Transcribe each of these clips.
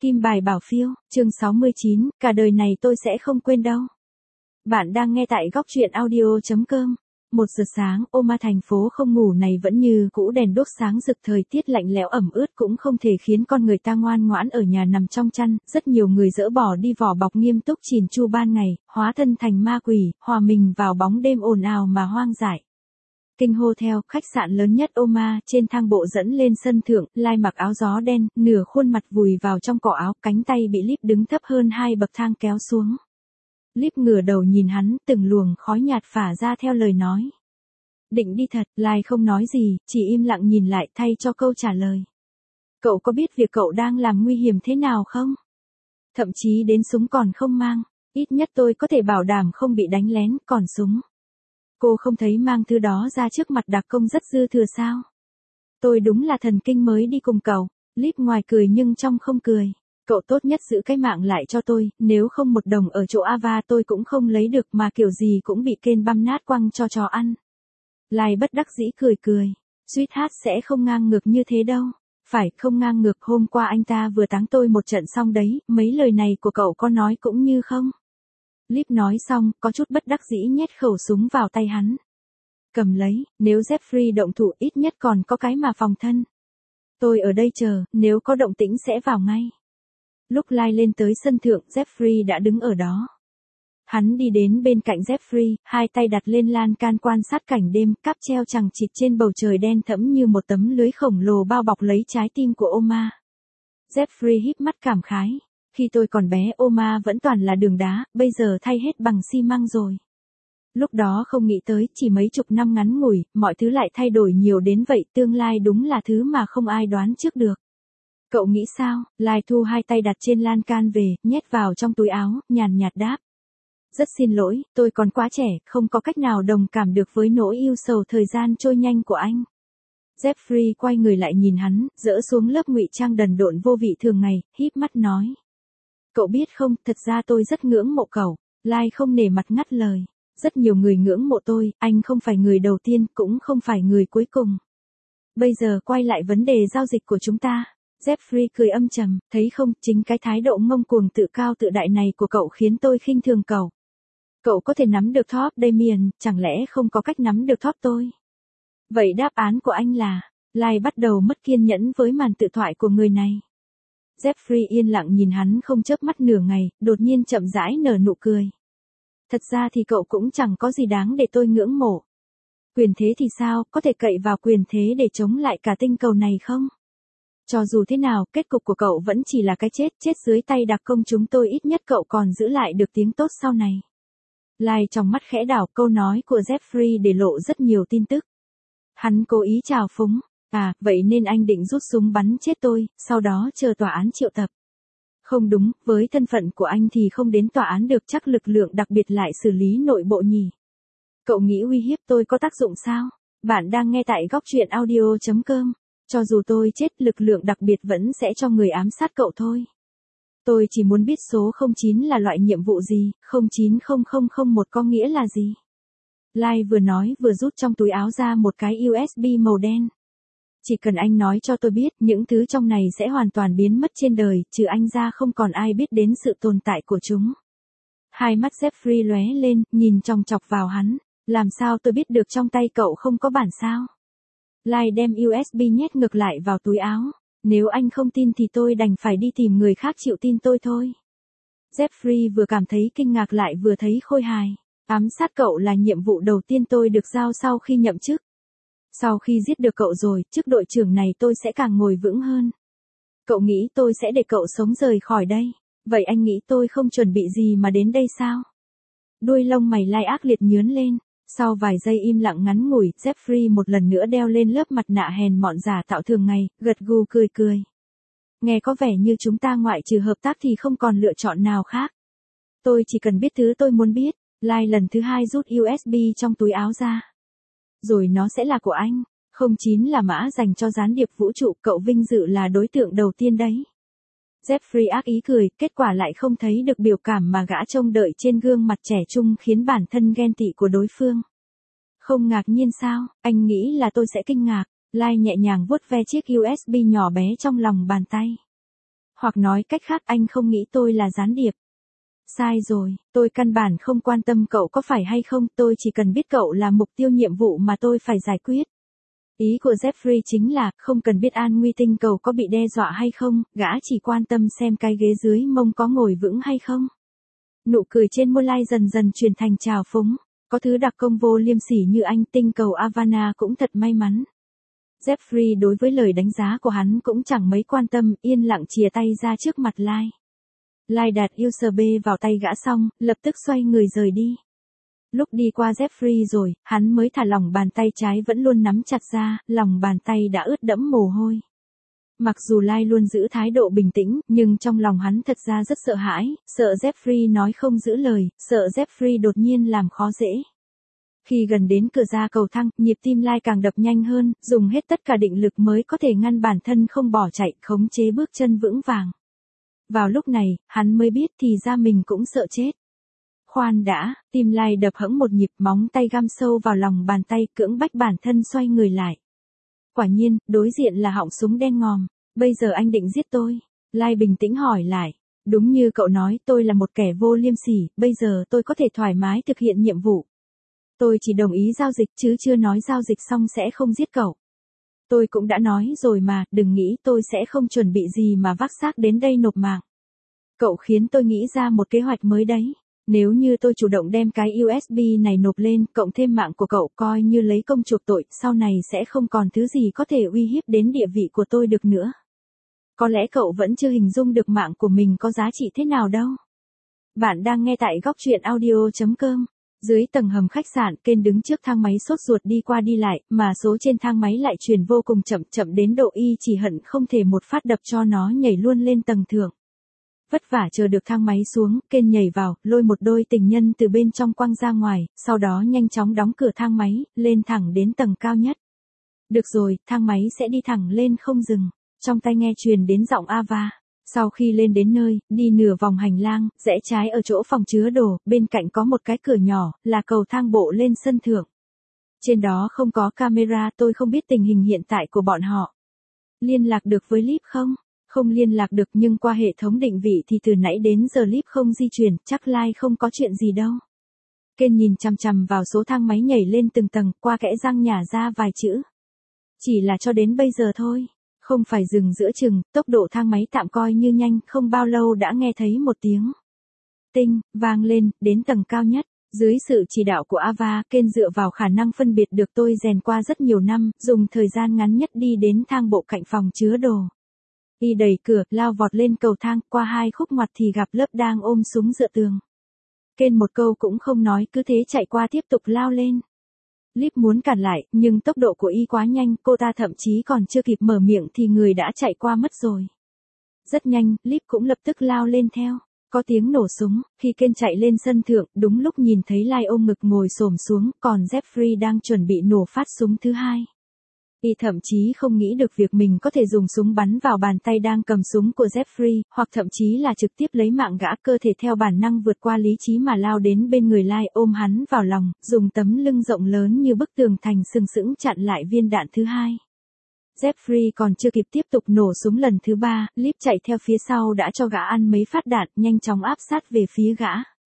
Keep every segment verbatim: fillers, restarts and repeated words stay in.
Kim bài bảo phiêu, chương sáu mươi chín, cả đời này tôi sẽ không quên đâu. Bạn đang nghe tại góc truyện audio chấm com. Một giờ sáng, Oma thành phố không ngủ này vẫn như cũ đèn đốt sáng rực, thời tiết lạnh lẽo ẩm ướt cũng không thể khiến con người ta ngoan ngoãn ở nhà nằm trong chăn, rất nhiều người dỡ bỏ đi vỏ bọc nghiêm túc chỉn chu ban ngày, hóa thân thành ma quỷ, hòa mình vào bóng đêm ồn ào mà hoang dại. Kinh Hotel, khách sạn lớn nhất Oma, trên thang bộ dẫn lên sân thượng, Lai mặc áo gió đen, nửa khuôn mặt vùi vào trong cỏ áo, cánh tay bị Líp đứng thấp hơn hai bậc thang kéo xuống. Líp ngửa đầu nhìn hắn, từng luồng khói nhạt phả ra theo lời nói. Định đi thật, Lai không nói gì, chỉ im lặng nhìn lại thay cho câu trả lời. Cậu có biết việc cậu đang làm nguy hiểm thế nào không? Thậm chí đến súng còn không mang, ít nhất tôi có thể bảo đảm không bị đánh lén, còn súng. Cô không thấy mang thứ đó ra trước mặt đặc công rất dư thừa sao? Tôi đúng là thần kinh mới đi cùng cậu. Líp ngoài cười nhưng trong không cười. Cậu tốt nhất giữ cái mạng lại cho tôi, nếu không một đồng ở chỗ Ava tôi cũng không lấy được mà kiểu gì cũng bị kên băm nát quăng cho chó ăn. Lai bất đắc dĩ cười cười. Sweetheart sẽ không ngang ngược như thế đâu. Phải, không ngang ngược, hôm qua anh ta vừa táng tôi một trận xong đấy, mấy lời này của cậu có nói cũng như không? Líp nói xong, có chút bất đắc dĩ nhét khẩu súng vào tay hắn. Cầm lấy, nếu Jeffrey động thủ ít nhất còn có cái mà phòng thân. Tôi ở đây chờ, nếu có động tĩnh sẽ vào ngay. Lúc Lai lên tới sân thượng, Jeffrey đã đứng ở đó. Hắn đi đến bên cạnh Jeffrey, hai tay đặt lên lan can quan sát cảnh đêm, cáp treo chằng chịt trên bầu trời đen thẫm như một tấm lưới khổng lồ bao bọc lấy trái tim của Oma. Jeffrey híp mắt cảm khái. Khi tôi còn bé Oma vẫn toàn là đường đá, bây giờ thay hết bằng xi măng rồi. Lúc đó không nghĩ tới, chỉ mấy chục năm ngắn ngủi, mọi thứ lại thay đổi nhiều đến vậy, tương lai đúng là thứ mà không ai đoán trước được. Cậu nghĩ sao? Lai thu hai tay đặt trên lan can về, nhét vào trong túi áo, nhàn nhạt đáp. Rất xin lỗi, tôi còn quá trẻ, không có cách nào đồng cảm được với nỗi yêu sầu thời gian trôi nhanh của anh. Jeffrey quay người lại nhìn hắn, dỡ xuống lớp ngụy trang đần độn vô vị thường ngày, híp mắt nói. Cậu biết không, thật ra tôi rất ngưỡng mộ cậu. Lai không nể mặt ngắt lời. Rất nhiều người ngưỡng mộ tôi, anh không phải người đầu tiên, cũng không phải người cuối cùng. Bây giờ quay lại vấn đề giao dịch của chúng ta. Jeffrey cười âm trầm, thấy không, chính cái thái độ ngông cuồng tự cao tự đại này của cậu khiến tôi khinh thường cậu. Cậu có thể nắm được top Damien, chẳng lẽ không có cách nắm được top tôi? Vậy đáp án của anh là, Lai bắt đầu mất kiên nhẫn với màn tự thoại của người này. Jeffrey yên lặng nhìn hắn không chớp mắt nửa ngày, đột nhiên chậm rãi nở nụ cười. Thật ra thì cậu cũng chẳng có gì đáng để tôi ngưỡng mộ. Quyền thế thì sao, có thể cậy vào quyền thế để chống lại cả tinh cầu này không? Cho dù thế nào, kết cục của cậu vẫn chỉ là cái chết, chết dưới tay đặc công chúng tôi, ít nhất cậu còn giữ lại được tiếng tốt sau này. Lai trong mắt khẽ đảo, câu nói của Jeffrey để lộ rất nhiều tin tức. Hắn cố ý trào phúng. À, vậy nên anh định rút súng bắn chết tôi, sau đó chờ tòa án triệu tập. Không đúng, với thân phận của anh thì không đến tòa án được, chắc lực lượng đặc biệt lại xử lý nội bộ nhỉ. Cậu nghĩ uy hiếp tôi có tác dụng sao? Bạn đang nghe tại góc truyện audio chấm com. Cho dù tôi chết, lực lượng đặc biệt vẫn sẽ cho người ám sát cậu thôi. Tôi chỉ muốn biết số không chín là loại nhiệm vụ gì, không chín không không không một có nghĩa là gì? Lai vừa nói vừa rút trong túi áo ra một cái u ét bê màu đen. Chỉ cần anh nói cho tôi biết, những thứ trong này sẽ hoàn toàn biến mất trên đời, trừ anh ra không còn ai biết đến sự tồn tại của chúng. Hai mắt Jeffrey lóe lên, nhìn chòng chọc vào hắn. Làm sao tôi biết được trong tay cậu không có bản sao? Lai đem u ét bê nhét ngược lại vào túi áo. Nếu anh không tin thì tôi đành phải đi tìm người khác chịu tin tôi thôi. Jeffrey vừa cảm thấy kinh ngạc lại vừa thấy khôi hài. Ám sát cậu là nhiệm vụ đầu tiên tôi được giao sau khi nhậm chức. Sau khi giết được cậu rồi, chức đội trưởng này tôi sẽ càng ngồi vững hơn. Cậu nghĩ tôi sẽ để cậu sống rời khỏi đây? Vậy anh nghĩ tôi không chuẩn bị gì mà đến đây sao? Đuôi lông mày Lai ác liệt nhướn lên. Sau vài giây im lặng ngắn ngủi, Jeffrey một lần nữa đeo lên lớp mặt nạ hèn mọn giả tạo thường ngày, gật gù cười cười. Nghe có vẻ như chúng ta ngoại trừ hợp tác thì không còn lựa chọn nào khác. Tôi chỉ cần biết thứ tôi muốn biết. Lai lần thứ hai rút u ét bê trong túi áo ra. Rồi nó sẽ là của anh. không chín là mã dành cho gián điệp vũ trụ, cậu vinh dự là đối tượng đầu tiên đấy. Jeffrey ác ý cười, kết quả lại không thấy được biểu cảm mà gã trông đợi trên gương mặt trẻ trung khiến bản thân ghen tị của đối phương. Không ngạc nhiên sao, anh nghĩ là tôi sẽ kinh ngạc. Lai nhẹ nhàng vuốt ve chiếc u ét bê nhỏ bé trong lòng bàn tay. Hoặc nói cách khác anh không nghĩ tôi là gián điệp. Sai rồi, tôi căn bản không quan tâm cậu có phải hay không, tôi chỉ cần biết cậu là mục tiêu nhiệm vụ mà tôi phải giải quyết. Ý của Jeffrey chính là, không cần biết an nguy tinh cầu có bị đe dọa hay không, gã chỉ quan tâm xem cái ghế dưới mông có ngồi vững hay không. Nụ cười trên môi Lai dần dần chuyển thành trào phúng. Có thứ đặc công vô liêm sỉ như anh, tinh cầu Havana cũng thật may mắn. Jeffrey đối với lời đánh giá của hắn cũng chẳng mấy quan tâm, yên lặng chìa tay ra trước mặt Lai. Lai đặt u ét bê vào tay gã xong, lập tức xoay người rời đi. Lúc đi qua Jeffrey rồi, hắn mới thả lỏng bàn tay trái vẫn luôn nắm chặt ra, lòng bàn tay đã ướt đẫm mồ hôi. Mặc dù Lai luôn giữ thái độ bình tĩnh, nhưng trong lòng hắn thật ra rất sợ hãi, sợ Jeffrey nói không giữ lời, sợ Jeffrey đột nhiên làm khó dễ. Khi gần đến cửa ra cầu thang, nhịp tim Lai càng đập nhanh hơn, dùng hết tất cả định lực mới có thể ngăn bản thân không bỏ chạy, khống chế bước chân vững vàng. Vào lúc này, hắn mới biết thì ra mình cũng sợ chết. Khoan đã, tim Lai đập hẫng một nhịp, móng tay găm sâu vào lòng bàn tay, cưỡng bách bản thân xoay người lại. Quả nhiên, đối diện là họng súng đen ngòm. Bây giờ anh định giết tôi? Lai bình tĩnh hỏi lại. Đúng như cậu nói, tôi là một kẻ vô liêm sỉ, bây giờ tôi có thể thoải mái thực hiện nhiệm vụ. Tôi chỉ đồng ý giao dịch chứ chưa nói giao dịch xong sẽ không giết cậu. Tôi cũng đã nói rồi mà, đừng nghĩ tôi sẽ không chuẩn bị gì mà vác xác đến đây nộp mạng. Cậu khiến tôi nghĩ ra một kế hoạch mới đấy. Nếu như tôi chủ động đem cái u ét bê này nộp lên, cộng thêm mạng của cậu coi như lấy công chuộc tội, sau này sẽ không còn thứ gì có thể uy hiếp đến địa vị của tôi được nữa. Có lẽ cậu vẫn chưa hình dung được mạng của mình có giá trị thế nào đâu. Bạn đang nghe tại góc truyện audio chấm com. Dưới tầng hầm khách sạn, Ken đứng trước thang máy sốt ruột đi qua đi lại, mà số trên thang máy lại chuyển vô cùng chậm chậm đến độ y chỉ hận không thể một phát đập cho nó nhảy luôn lên tầng thượng. Vất vả chờ được thang máy xuống, Ken nhảy vào, lôi một đôi tình nhân từ bên trong quăng ra ngoài, sau đó nhanh chóng đóng cửa thang máy, lên thẳng đến tầng cao nhất. Được rồi, thang máy sẽ đi thẳng lên không dừng. Trong tai nghe truyền đến giọng Ava. Sau khi lên đến nơi, đi nửa vòng hành lang, rẽ trái ở chỗ phòng chứa đồ, bên cạnh có một cái cửa nhỏ, là cầu thang bộ lên sân thượng. Trên đó không có camera, tôi không biết tình hình hiện tại của bọn họ. Liên lạc được với Lip không? Không liên lạc được, nhưng qua hệ thống định vị thì từ nãy đến giờ Lip không di chuyển, chắc Lai không có chuyện gì đâu. Ken nhìn chằm chằm vào số thang máy nhảy lên từng tầng, qua kẽ răng nhả ra vài chữ. Chỉ là cho đến bây giờ thôi. Không phải dừng giữa chừng, tốc độ thang máy tạm coi như nhanh, không bao lâu đã nghe thấy một tiếng tinh, vang lên, đến tầng cao nhất. Dưới sự chỉ đạo của Ava, Ken dựa vào khả năng phân biệt được tôi rèn qua rất nhiều năm, dùng thời gian ngắn nhất đi đến thang bộ cạnh phòng chứa đồ. Y đẩy cửa, lao vọt lên cầu thang, qua hai khúc ngoặt thì gặp lớp đang ôm súng dựa tường. Ken một câu cũng không nói, cứ thế chạy qua tiếp tục lao lên. Lip muốn cản lại, nhưng tốc độ của y quá nhanh, cô ta thậm chí còn chưa kịp mở miệng thì người đã chạy qua mất rồi. Rất nhanh, Lip cũng lập tức lao lên theo. Có tiếng nổ súng, khi Ken chạy lên sân thượng, đúng lúc nhìn thấy Lai ôm ngực ngồi xổm xuống, còn Jeffrey đang chuẩn bị nổ phát súng thứ hai. Y thậm chí không nghĩ được việc mình có thể dùng súng bắn vào bàn tay đang cầm súng của Jeffrey, hoặc thậm chí là trực tiếp lấy mạng gã, cơ thể theo bản năng vượt qua lý trí mà lao đến bên người Lai, ôm hắn vào lòng, dùng tấm lưng rộng lớn như bức tường thành sừng sững chặn lại viên đạn thứ hai. Jeffrey còn chưa kịp tiếp tục nổ súng lần thứ ba, Lip chạy theo phía sau đã cho gã ăn mấy phát đạn, nhanh chóng áp sát về phía gã.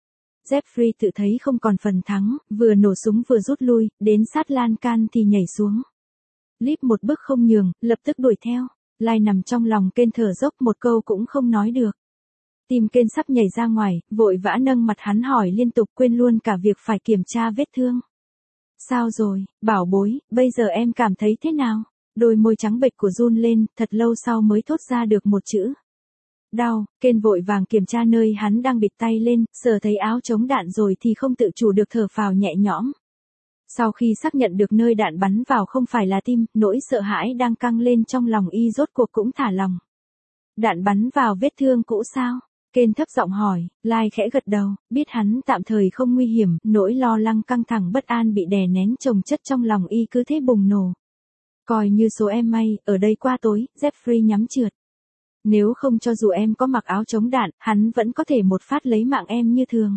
Jeffrey tự thấy không còn phần thắng, vừa nổ súng vừa rút lui, đến sát lan can thì nhảy xuống. Lip một bước không nhường, lập tức đuổi theo. Lai nằm trong lòng Ken thở dốc, một câu cũng không nói được. Tim Ken sắp nhảy ra ngoài, vội vã nâng mặt hắn hỏi liên tục, quên luôn cả việc phải kiểm tra vết thương. Sao rồi, bảo bối, bây giờ em cảm thấy thế nào? Đôi môi trắng bệch của run lên, thật lâu sau mới thốt ra được một chữ. Đau. Ken vội vàng kiểm tra nơi hắn đang bịt tay lên, sờ thấy áo chống đạn rồi thì không tự chủ được thở phào nhẹ nhõm. Sau khi xác nhận được nơi đạn bắn vào không phải là tim, nỗi sợ hãi đang căng lên trong lòng y rốt cuộc cũng thả lòng. Đạn bắn vào vết thương cũ sao? Ken thấp giọng hỏi. Lai khẽ gật đầu, biết hắn tạm thời không nguy hiểm, nỗi lo lắng căng thẳng bất an bị đè nén chồng chất trong lòng y cứ thế bùng nổ. Coi như số em may, ở đây qua tối, Jeffrey nhắm trượt. Nếu không cho dù em có mặc áo chống đạn, hắn vẫn có thể một phát lấy mạng em như thường.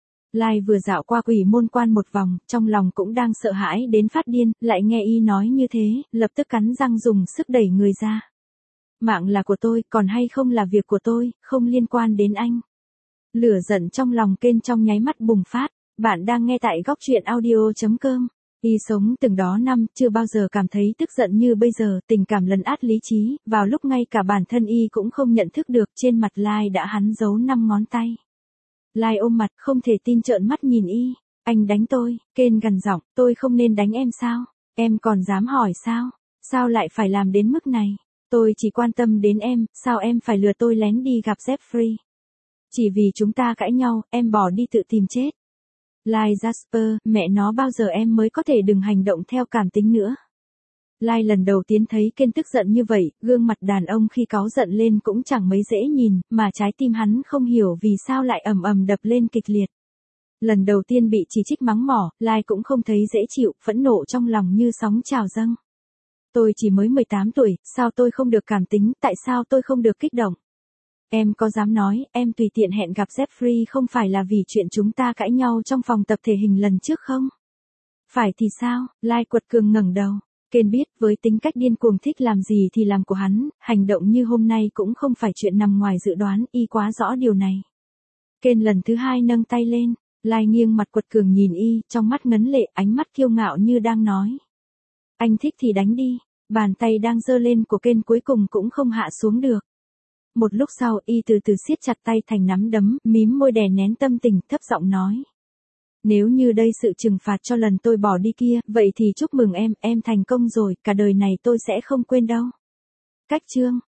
Lai vừa dạo qua quỷ môn quan một vòng, trong lòng cũng đang sợ hãi đến phát điên, lại nghe y nói như thế, lập tức cắn răng dùng sức đẩy người ra. Mạng là của tôi, còn hay không là việc của tôi, không liên quan đến anh. Lửa giận trong lòng Ken trong nháy mắt bùng phát. Bạn đang nghe tại góc truyện audio.com. Y sống từng đó năm, chưa bao giờ cảm thấy tức giận như bây giờ, tình cảm lấn át lý trí, vào lúc ngay cả bản thân Y cũng không nhận thức được, trên mặt Lai đã hắn giấu năm ngón tay. Lai ôm mặt, không thể tin trợn mắt nhìn Y. Anh đánh tôi, Ken gằn giọng, tôi không nên đánh em sao? Em còn dám hỏi sao? Sao lại phải làm đến mức này? Tôi chỉ quan tâm đến em, sao em phải lừa tôi lén đi gặp Jeffrey? Chỉ vì chúng ta cãi nhau, em bỏ đi tự tìm chết. Lai Jasper, mẹ nó bao giờ em mới có thể đừng hành động theo cảm tính nữa. Lai lần đầu tiên thấy Ken tức giận như vậy, gương mặt đàn ông khi cáu giận lên cũng chẳng mấy dễ nhìn, mà trái tim hắn không hiểu vì sao lại ầm ầm đập lên kịch liệt. Lần đầu tiên bị chỉ trích mắng mỏ, Lai cũng không thấy dễ chịu, phẫn nộ trong lòng như sóng trào dâng. Tôi chỉ mới mười tám tuổi, sao tôi không được cảm tính, tại sao tôi không được kích động? Em có dám nói, em tùy tiện hẹn gặp Jeffrey không phải là vì chuyện chúng ta cãi nhau trong phòng tập thể hình lần trước không? Phải thì sao? Lai quật cường ngẩng đầu. Ken biết với tính cách điên cuồng thích làm gì thì làm của hắn, hành động như hôm nay cũng không phải chuyện nằm ngoài dự đoán, Y quá rõ điều này. Ken lần thứ hai nâng tay lên, Lai nghiêng mặt quật cường nhìn Y, trong mắt ngấn lệ, ánh mắt kiêu ngạo như đang nói. Anh thích thì đánh đi, bàn tay đang giơ lên của Ken cuối cùng cũng không hạ xuống được. Một lúc sau, Y từ từ siết chặt tay thành nắm đấm, mím môi đè nén tâm tình, thấp giọng nói. Nếu như đây sự trừng phạt cho lần tôi bỏ đi kia, vậy thì chúc mừng em, em thành công rồi, cả đời này tôi sẽ không quên đâu. Cách chương